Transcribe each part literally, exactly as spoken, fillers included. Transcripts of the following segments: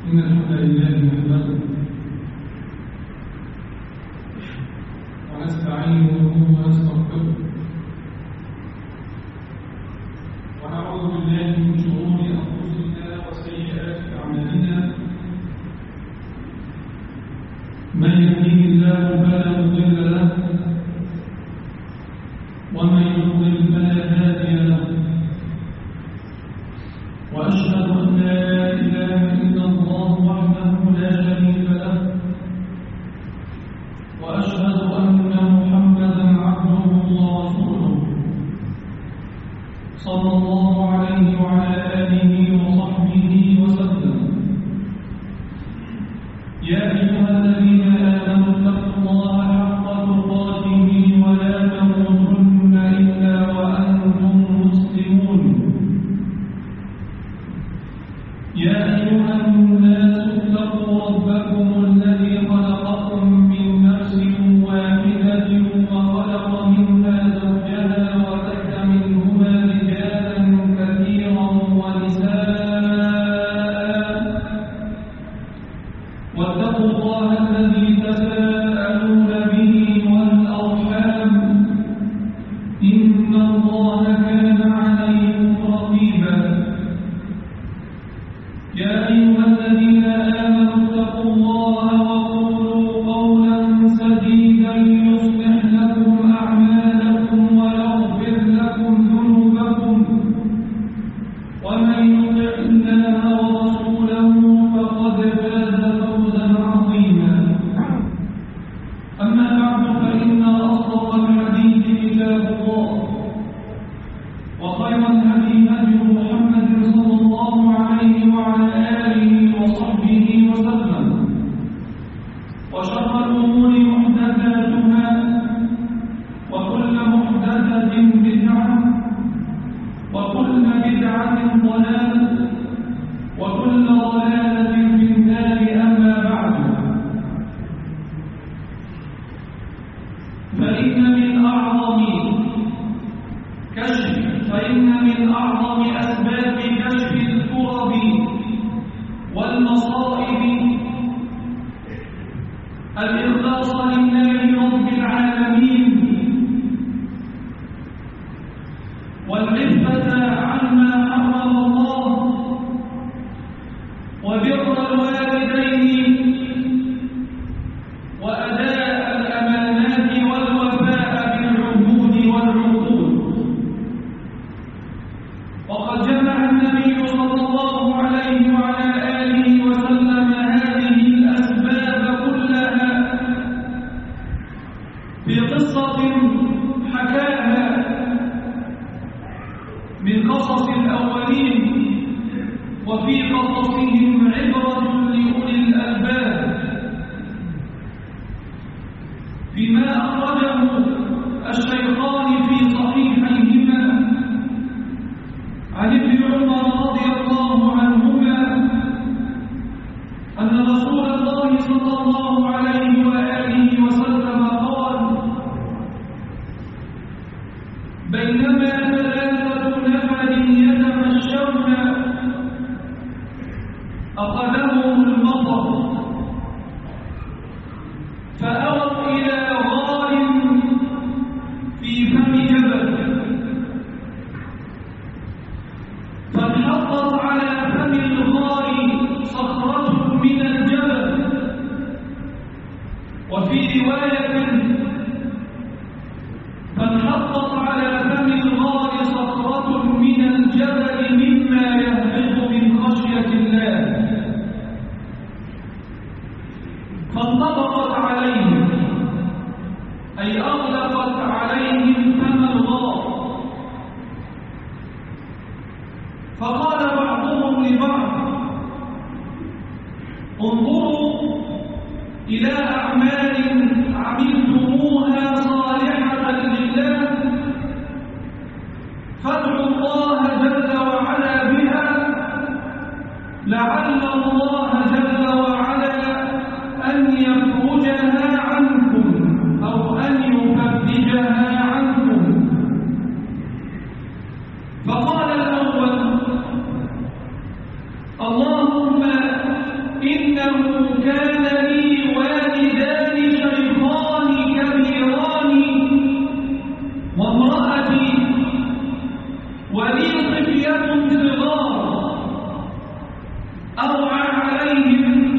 إن الحمد لله نحمده ونستعينه ونستغفره ونعوذ بالله من شرور أنفسنا وسيئات أعمالنا من يهده الله فلا مضل له ومن يضلل فلا هادي له وأشهد أن لا إله إلا الله وحده لا شريك له وأشهد أن محمدا عبده ورسوله صلى الله عليه وعلى آله وصحبه وسلم يا أيها الذين آمنوا اتقوا الله حق تقاته ولا تموتن إلا وأنتم مسلمون يا أيها الناس اتقوا ربكم الذي خلقكم من نفس واحدة وخلق منها زوجها وبث منهما رجالا كثيرا ونساء واتقوا الله الذي تساءلون به والأرحام إن الله كان عليكم رقيبا يا أيها الذين آمنوا اتقوا الله وقولوا قولا سديدا يصلح لكم أعمالكم ويغفر لكم ذنوبكم ومن يطع الله ورسوله فقد فاز فوزا عظيما أما بعد فإن أصدق الحديث كتاب الله وخير الهدي هدي محمد صلى الله عليه وعلى آله وصحبه وسلم وشر الأمور محدثاتها وكل محدثة بدعة وكل بدعة ضلالة وكل ضلالة في النار أما بعد فإن من أعظم كشف فإن من أعظم أسباب كشف الكرب والمصائب الإخلاص لله رب العالمين والعفة عما حرم الله وبر الوالدين وأداء الأمانات والوفاء بالعهود والعقود وقد جمع النبي صلى الله عليه وعلى آله وسلم هذه الأسباب كلها في قصة حكاها من قصص الأولين وفي قصصهم عبرة لأولي الألباب فيما أخرجه الشيخان في صحيحيهما عن ابن عمر رضي الله عنهما أن رسول الله صلى الله عليه وآله وسلم قال بينما ثلاثة نفر يتمشون أخذهم المطر فأووا إلى غار في فم جبل فانحطت على فم الغار صخرة من الجبل وفي رواية فانحطت على فم الغار صخرة من الجبل مما يهبط من خشية الله فانطبقت عليهم أي أغلقت عليهم فم الغار فقال بعضهم لبعض انظروا إلى أعمال عملتموها صالحة لله فادعوا الله جل وعلا بها لعل الله جل وعلا أن يفرجها عنكم أو أن يفرجها عنكم فقال الأول اللهم أوعى عليهم،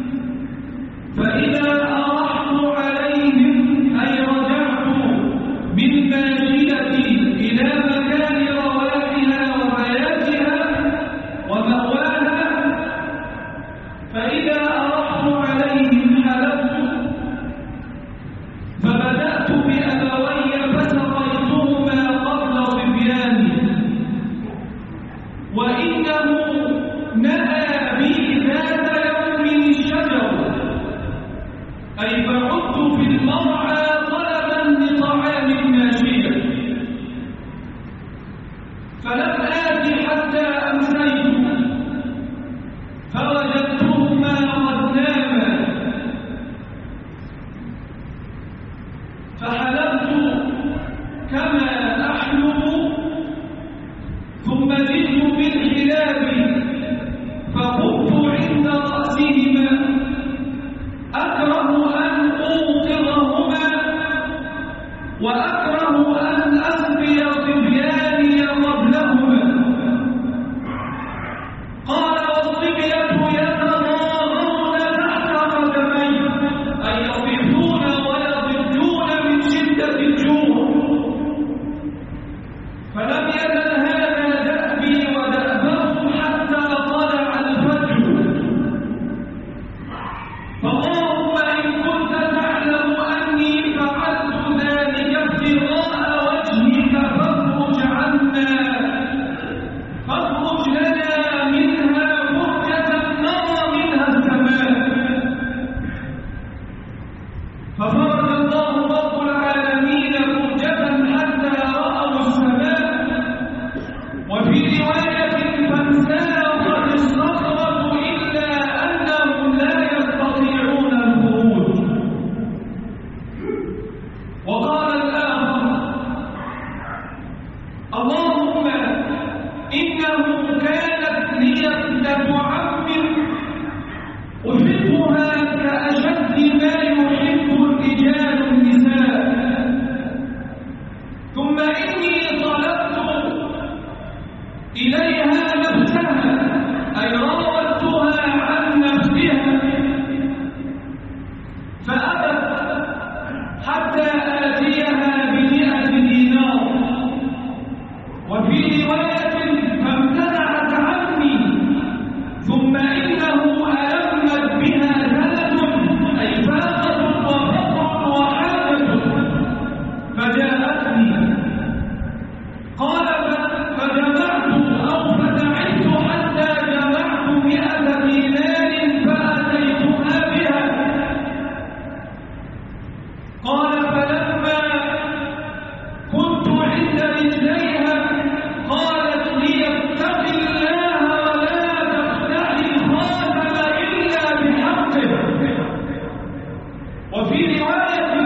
فإذا أرحت عليهم أي رجعت بالماشية إلى مكان رواحها وبياتها ومأواها، فإذا أرحت عليهم حلفت، فبدأت بأبوي فسقيتهما قبل صبياني، وإنه نأى بي ذات يوم الشجر، أي فعدت في المرعى طلبا لطعام الماشية، فلم آت حتى أمسيت فوجدتهما قد ناما، فحلبت كما أحلب، ثم جئت بالحلاب فقمت عند رأسهما أكره أن أوقظهما وأكره أن أسقي صبياني قبلهما. قال والصبية يتضاغون تحت قدمي، أي يطيحون ويضجون من شدة الجوع، فلم يزل هذا دأبي ودأبهم حتى طلع الفجر. فاللهم إن كنت تعلم أني فعلت ذلك ابتغاء وجهك فاخرج عنا، فاخرج لنا منها فرجة نرى منها السماء. ففرج الله رب العالمين فرجة حتى رأوا السماء. وفي رواية فانسلخت الصخرة إلا أنهم لا يستطيعون الخروج. وقال الآخر اللهم إنه كانت لي ابنة عم أحبها كأشد ما يحب الرجال النساء، ثم إني طلبت إليها نفسها، أي راودتها عن نفسها فأبت حتى آتيها بمئة دينار. وفي رواية فامتنعت عني، ثم إنه ألمت بها زلة، أي فاقة وفقر وحاجة، فجاءتني. قال فجمعت أو فدعيت حتى جمعت مئة دينار فأتيتها بها. قال فلما كنت عند رجليها قالت لي اتق الله ولا تخدعي الخاتم إلا بحقه. وفي رواية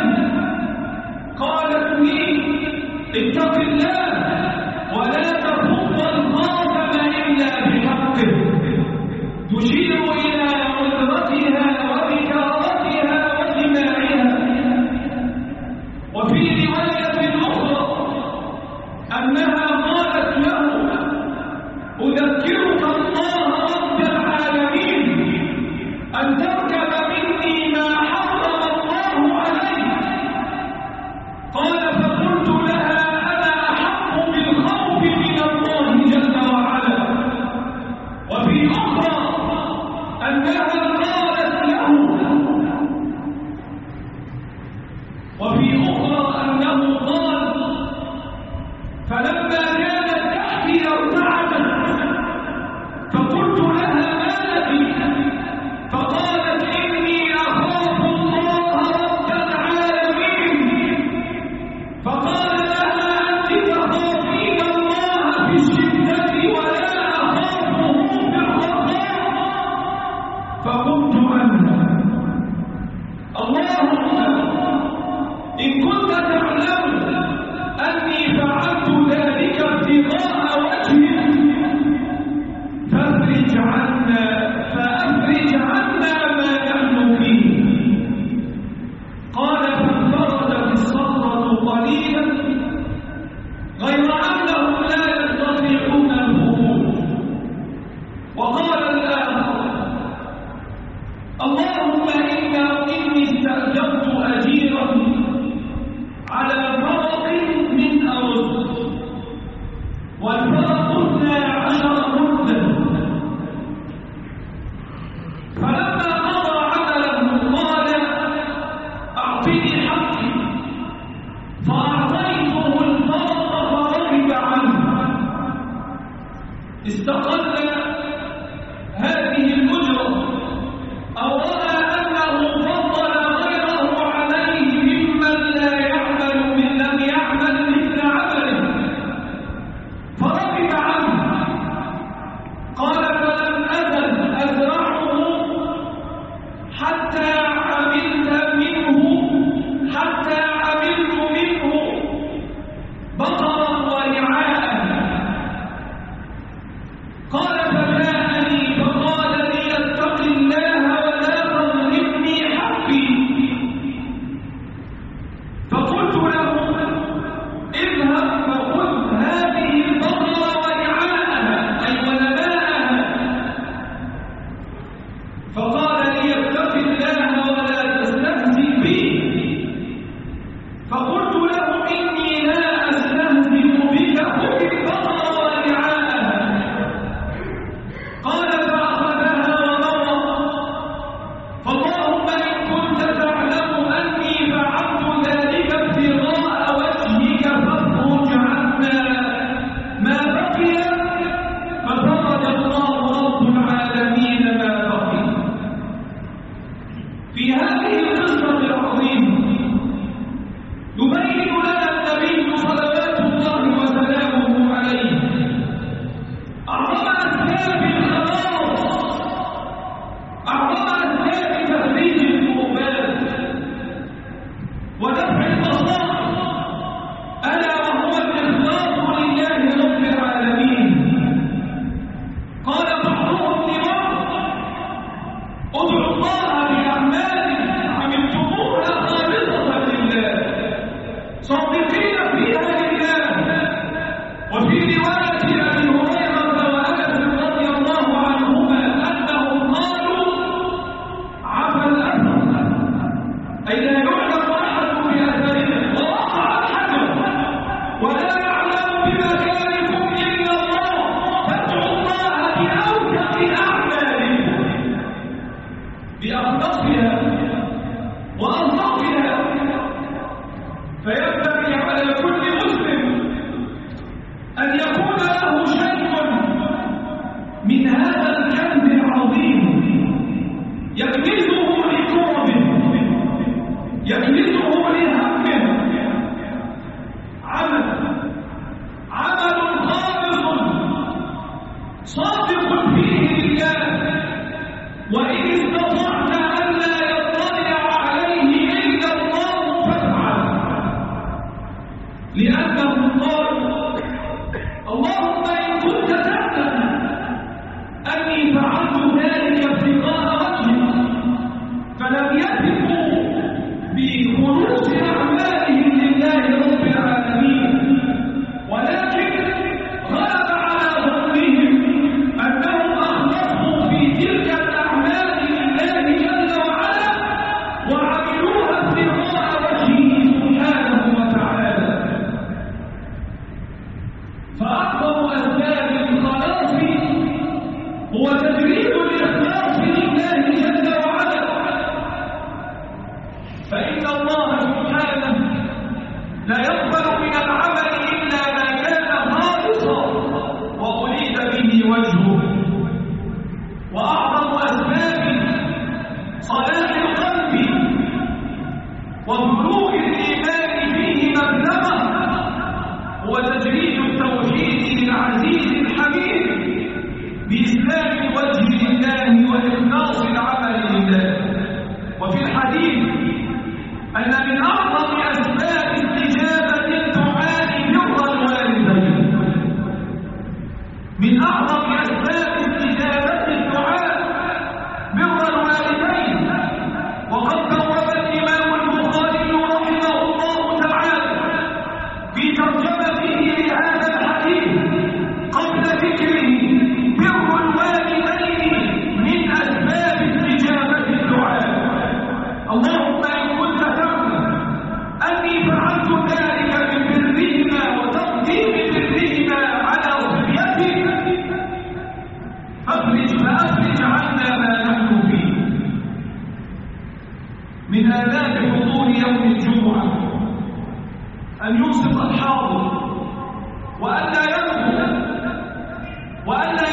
قالت لي اتق الله ولا تفض الخاتم إلا بحقه، تشير إلى عذرتها وبكارتها وجماعها. وفي رواية أخرى أنها قالت له أذكرك الله رب العالمين أن تركب مني ما حرم الله عليك. قال فقلت لها أنا أحق بالخوف من الله جل وعلا. وفي أخرى أنها قالت له وفي أخرى أنه قال فلما كانت تحتي ارتعدت فقلت لها ما لك؟ فقالت إني أخاف الله رب العالمين. فقال لها أنت تخافين الله في الشدة ولا أخافه في الرخاء. فقلت أنا اللهم إن كنت تعلم أني فعلت ذلك ابتغاء وجهك فافرج عنا فأفرج عنا ما نحن فيه. قال فانفردت الصخرة قليلا غير أنهم لا يستطيعون الخروج. وقال الآخر استقل هذه الأجرة أو رأى أنه فضل غيره عليه ممن لا يعمل من لم يعمل مثل عمله فرغب عنه. قال فلم أزل أزرعه حتى عملت منه حتى عملت منه بقرا ورعاء. قال فجاءني فقال لي اتق الله ولا تظلمني حقي. فقلت له اذهب فخذ هذه البقرة ورعاءها أي ولباءها. فقال لي اتق الله ولا تستهزئ بي. فقلت له إني لا أستهزئ بك خذ البقرة ورعاءها. قال فأخذها ومضى. فاللهم إن كنت تعلم أني فعلت ذلك ابتغاء وجهك فاخرج عنا ما بقي. ففرج الله رب العالمين ما بقي. في هذه القصة العظيمة يبين لنا النبي صلوات الله وسلامه عليه أعظم أسباب الخلاص، أعظم أسباب تفريج الكربات ودفع المصائب، ألا وهو الإخلاص لله رب العالمين. قال بعضهم لبعض ادعوا الله بأعمال عملتموها خالصة لله صادقين فيها لله. وفي رواية أبي هريرة وأنس رضي الله عنهما أنهم قالوا عفى الأثر أي لا يعلم أحد بأثرنا ووقع الحجر ولا يعلم بمكانكم إلا الله فادعوا الله بأوثق أعمالكم بأخلصها وأنصافها. فينبغي على كل مسلم أن يكون له شيء من هذا الكنز العظيم يكنزه لكربه يكنزه لهمه. عمل عمل خالص صادق فيه لله. وإن استطعت ألا يطلع عليه إلا الله فافعل. لأنه قال اللهم إن كنت تعلم أني فعلت ذلك ابتغاء وجهك. فلم يثقوا بخلوص أعمالهم لله رب العالمين ولكن غلب على ظنهم أنهم أخلصوا في تلك الأعمال لله جل وعلا وعملوها ابتغاء وجهه سبحانه وتعالى. فأعظم أسباب الخلاص هو تجريد الإخلاص لله جل وعلا. فإن الله سبحانه لا يقبل من العمل إلا ما كان خالصا وأريد به وجهه. وأعظم أسباب صلاح القلب وبلوغ الإيمان فيه مبلغه هو تجريد التوحيد للعزيز الحميد بإسلام الوجه لله وإخلاص العمل لله. وفي الحديث أن من أعظم أسباب استجابة الدعاء بر الوالدين. من أعظم أسباب استجابة الدعاء بر الوالدين. وقد بوب الإمام البخاري رحمه الله تعالى في ترجمته لهذا الحديث قبل ذكره بر الوالدين من أسباب استجابة الدعاء. اللهم إن كنت تعلم أني فعلت ذلك ببرهما وتقديم برهما على صبيتي فافرج فأفرج عنا ما نحن فيه. من آداب حضور يوم الجمعة أن ينصت الحاضر وأن لا ينفذ وأن لا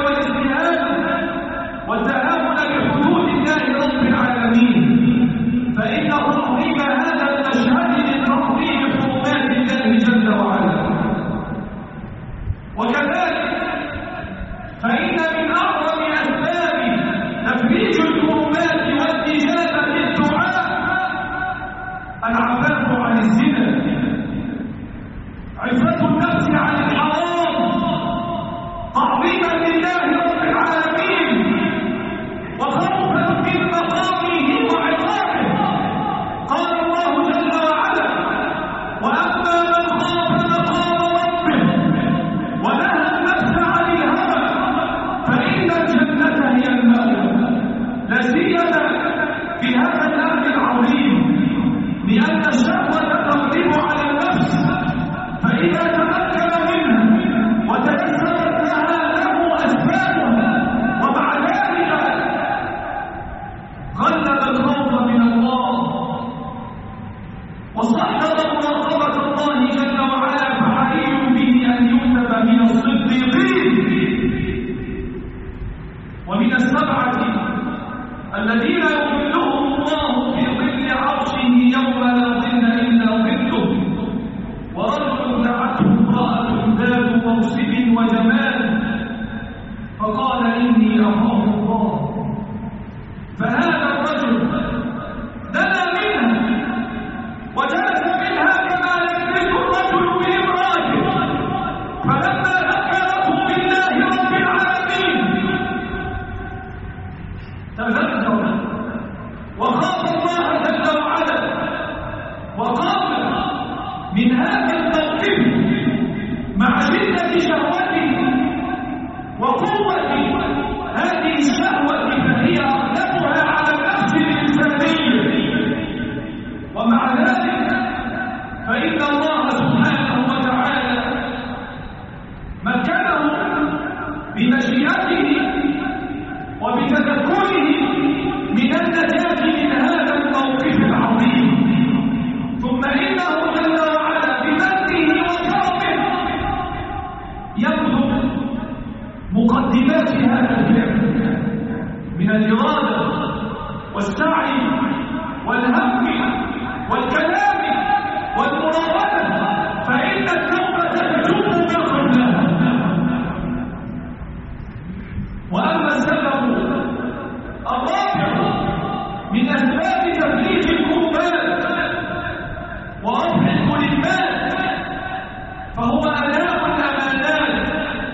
والاستهانة والتهاون بحدود الله رب العالمين، فإن تحريم هذا المشهد من تحريم حرمات الله جل وعلا. وكذلك فإن من أعظم أسباب تفريج الكربات والإجابة للدعاء العفاف عن الزنا، عفة النفس عن الحرام، تعظيما لله رب العالمين وخوفا من مقامه وعقابه. قال الله جل وعلا: وأما من خاف مقام ربه ونهى النفس عن الهوى فإن الجنة هي المأوى. لا سيما في هذا الأمر العظيم، لأن الشهوة تغلب على النفس، فإذا تمكن منها وتيسرت لها له أسبابها ومع ذلك غلب الخوف من الله وصدق مراقبة الله جل وعلا، فحري به أن يكتب من الصديقين ومن السبعة الذين يظلهم الله في ظل عرشه يوم لا ظل إلا ظله، ورجل دعته امرأة ذات منصب وجمال فقال إني أخاف الله، فهذا الرجل دنا منها وجلس منها كما يجلس الرجل بامرأته، فلما ذكرته بالله رب العالمين تذكر وخاف الله جل وعلا وقام من هذا الموقف مع شدة شهوته وقوة هذه الشهوة، فهي أغلبها على النفس الإنسانية. ومع ذلك فإن الله سبحانه وتعالى مكنه بمشيئته وبتذكره من النجاة من هذا الموقف العظيم. ثم إنه جل وعلا بمنه وكرمه يبذل مقدمات هذا الفعل من الإرادة والسعي والهم والكلام والمراودة، فإن التوبة تجب ما قبلها. وأما السبب الرابع من أسباب تفريج الكربات ورفع الملمات فهو أداء الأمانات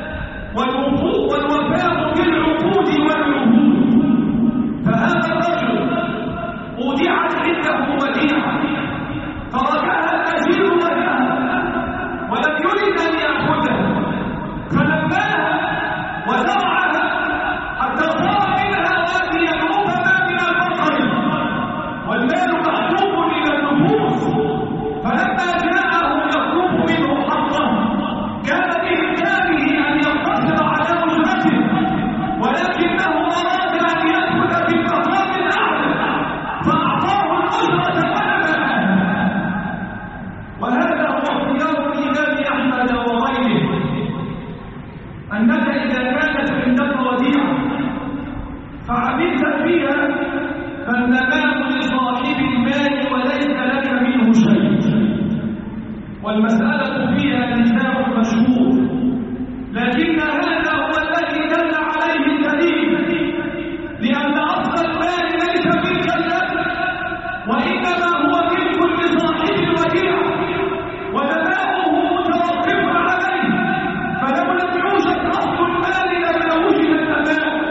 والوفاء بالعقود والعهود. فهذا الرجل أودعت عنده وديعة تركها الأجير وجهها ولم يرد أن يأخذها، فلماها ودرعها حتى صار منها واديا ربما من البقر والمال محبوب إلى النفوس. فلما جاءه يطلب منه حقه كان بإمكانه أن يقتصر على وجهته، ولكنه أراد أن يأخذ بالمقام الأعلى فأعطاه الأجرة ولماها. وهذا هو اختيار الإمام أحمد وغيره، أنك إذا كانت عندك وديعة فعملت فيها فالنماء لصاحب المال وليس لك منه شيء، والمسألة فيها نزاع مشهور، لكن هذا هو الذي دل عليه الدليل، لأن أصل المال ليس ملكا لك وإنما هو ملك لصاحب الوديعة ونماؤه متوقف عليه، فلو لم يوجد أصل المال لما وجد النماء.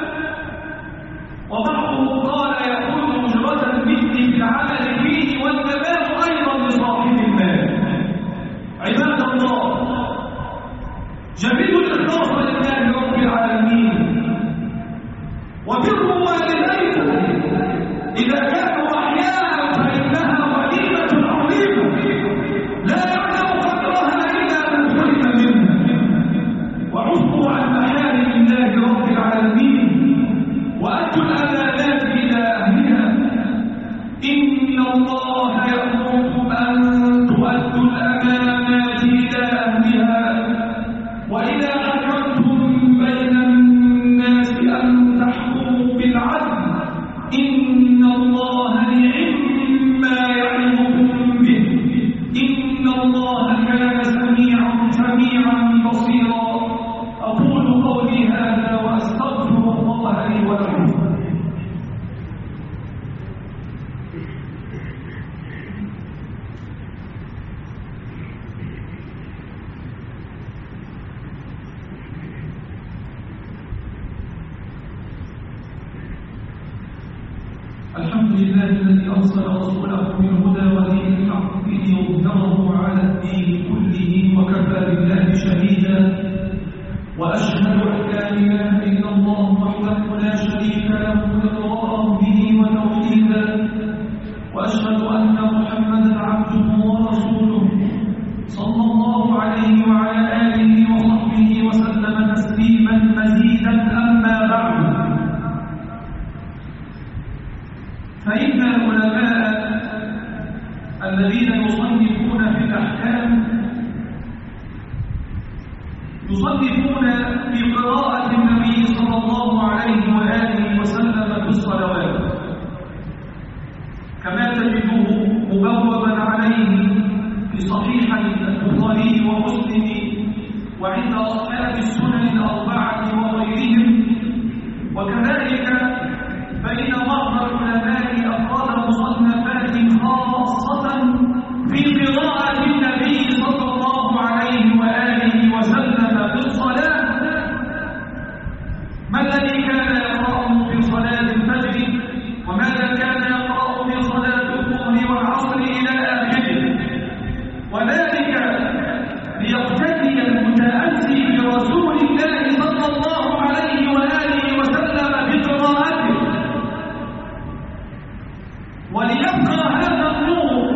وبعضهم قال يكون أجرة المثل في العمل فيه والنماء أيضا لصاحب المال. عباد الله، جميل الإخلاص لله رب العالمين وبر والديكم إذا كانوا أحياء فإنها غنيمة عظيمة لا يعلم قدرها إلا من حرم منها. وعفوا عن محارم الله رب العالمين وأتوا الأمانات إلى أهلها. إن الله يأمركم أن تؤدوا الأمانات إلى أهلها وإذا حكمتم بين الحمد لله الذي أرسل رسوله بالهدى ودين الحق ليظهره على الدين كله وكفى بالله شهيدا وأشهد أن لا إله إلا الله وحده لا شريك له إقرارا به وتوحيدا وأشهد أن محمدا عبده ورسوله صلى الله عليه وعلى آله وصحبه وسلم تسليما مزيدا. أما بعد، فإن العلماء الذين يصنفون في الأحكام يصنفون في قراءة النبي صلى الله عليه وآله وسلم في الصلوات، كما تجده مبوبا عليه في صحيح البخاري ومسلم وعند أصحاب السنن الأربعة وغيرهم. وكذلك فإن بعض العلماء أفراد مصنفات خاصة في قراءة النبي صلى الله عليه وآله وسلم في الصلاة. ما الذي كان يقرأه في صلاة الفجر، وماذا كان يقرأ في صلاة الظهر والعصر إلى آخره، وذلك ليقتدي المتأسي برسول الله صلى الله عليه وآله وسلم بقراءته، وليبقى هذا النور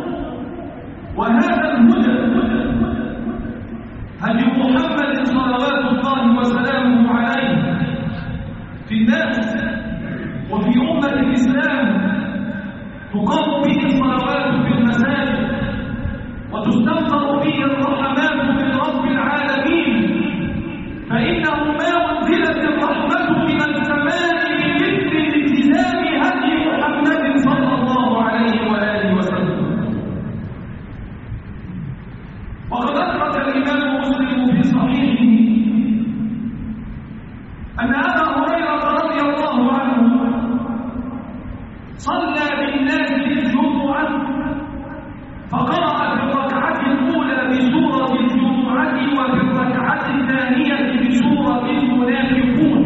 وهذا الهدى هدي محمد صلوات الله وسلامه عليه في الناس وفي أمة الإسلام، تقام به الصلوات في المساجد وتستمطر به الرحمات من رب العالمين، فإنه ما أنزلت الرحمة من السماء بمثل التزام هدي محمد صلى الله عليه وآله وسلم. وقد أخرج الإمام مسلم في صحيحه أن أبا هريرة رضي الله عنه صلى بالناس الجمعة فقرأ في الركعة الأولى بسورة الجمعة وفي الركعة الثانية بسورة المنافقون،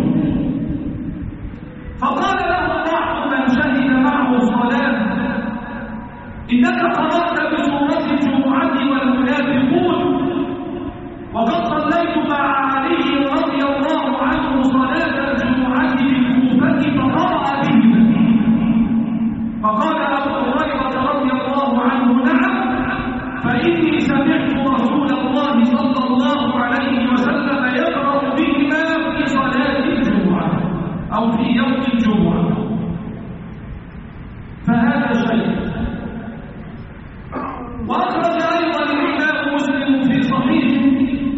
فقال له بعض من شهد معه الصلاة: إنك قرأت بسورة الجمعة والمنافقون، وقد صليت مع علي رضي الله عنه صلاة الجمعة بالكوفة فقرأ به. فقال أبو هريرة رضي الله عنه: نعم، فإني سمعت رسول الله صلى الله عليه وسلم يقرأ بهما في صلاة الجمعة أو في يوم الجمعة. فهذا شيء. وأخرج أيضا الإمام مسلم في صحيحه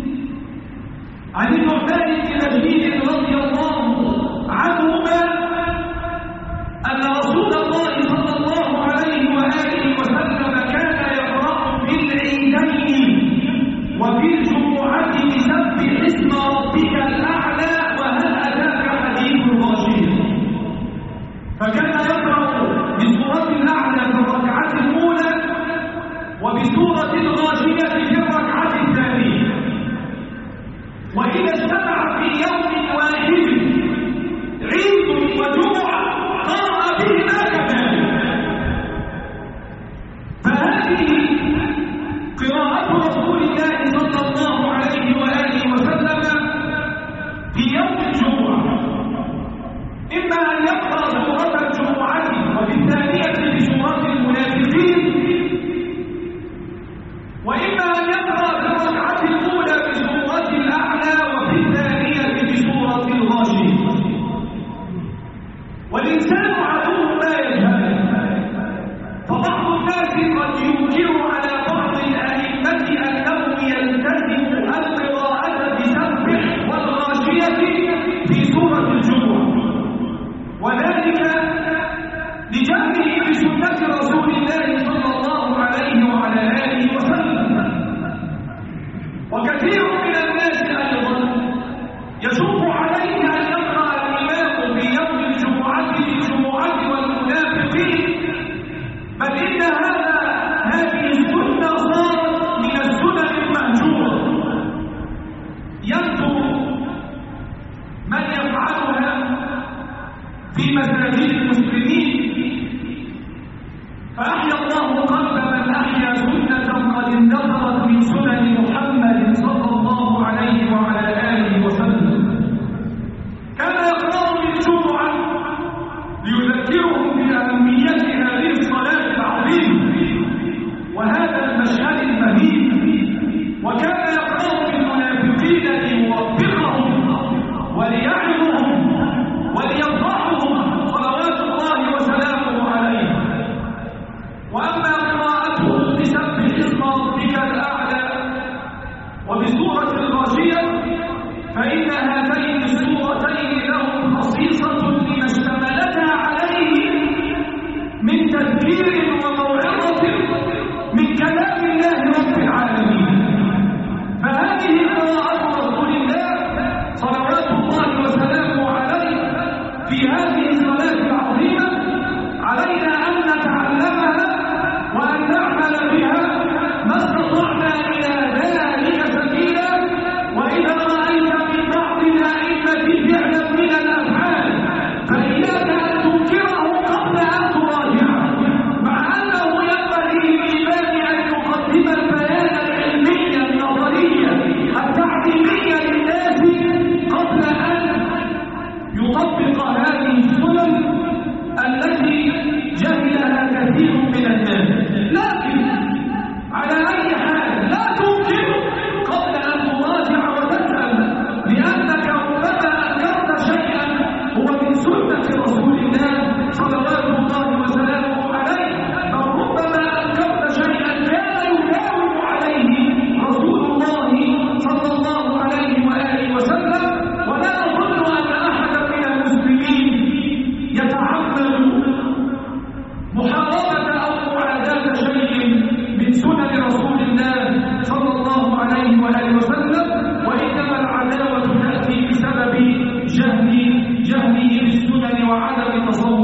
عن النعمان بن بشير رضي الله عنهما أن رسول الله صلى الله عليه وآله وسلم كان يقرأ في العيدين وفي الجمعة بسبح اسم ربك الأعلى وهل أتاك حديث الغاشية، فكان يقرأ بسورة الأعلى في الركعة الأولى وبسورة الغاشية في الركعة الثانية. وإذا اجتمع في يوم واحد عيد وجمعة قرأ بهما كذلك. فهذه قراءة رسول الله صلى الله عليه وآله وسلم في يوم الجمعة، إما أن يقرأ سورة الجمعة وفي الثانية بسورة المنافقين، وإما أن يقرأ في الركعة الأولى بسورة الأعلى وفي الثانية بسورة الغاشية. والإنسان عدو ما يجهل، فبعض الناس قد ينكر على بعض الأئمة أنه يلتزم القراءة بسبح والغاشية في سورة الجمعة، وذلك لجهله بسنة رسول الله صلى الله عليه وعلى آله وسلم. وكثير من الناس أيضا يشق عليه أن يقرأ الإمام في يوم الجمعة بالجمعة والمنافقين، بل إن هذا هذه السنة صارت من السنن المهجورة، يكثر من يفعلها في مساجد المسلمين فأحيا الله قلب من أحيا سنة قد اندثرت من سنن محمد صلى الله عليه وعلى آله وسلم. كان يقرأ بالجمعة ليذكرهم بأهمية هذه الصلاة العظيمة وهذا المشهد المهيب، وكان يقرأ بالمنافقين ليوفقهم وليعظهم وليفضحهم صلوات الله وسلامه عليه. وأما قراءته بسبح اسم ربك الأعلى وبسورة الغاشية فإن هاتين السورتين لهم خصيصة لما اشتملتا عليه من تذكير وموعظة من كلام الله رب العالمين. فهذه قراءة رسول الله صلوات الله وسلامه عليه في هذه الصلاة العظيمة علينا أن نتعلمها وأن نعمل بها ما استطعنا إلى ذلك سبيلا. وإذا رأيت من بعض الأئمة فعلا من الأفعال فإياك أن تنكره قبل أن تراجعه، مع أنه ينبغي للإمام أن يقدم البيان العلمي النظري التعليمي للناس قبل أن يطبق هذه السنن التي جهلها كثير من الناس. لكن على أي حال لا تنكر قبل أن تراجع وتسأل، لأنك ربما أنكرت شيئا هو من سنة رسول الله صلوات الله وسلامه عليه، بل ربما أنكرت شيئا كان يداوم عليه رسول الله صلى الله عليه وآله وسلم. ولا أظن أن أحدا من المسلمين يتعمد محاربة أو معاداة شيء من سنن رسول الله صلى الله عليه وآله وسلم، وإنما العداوة تأتي بسبب جهل جهله بالسنن وعدم تصور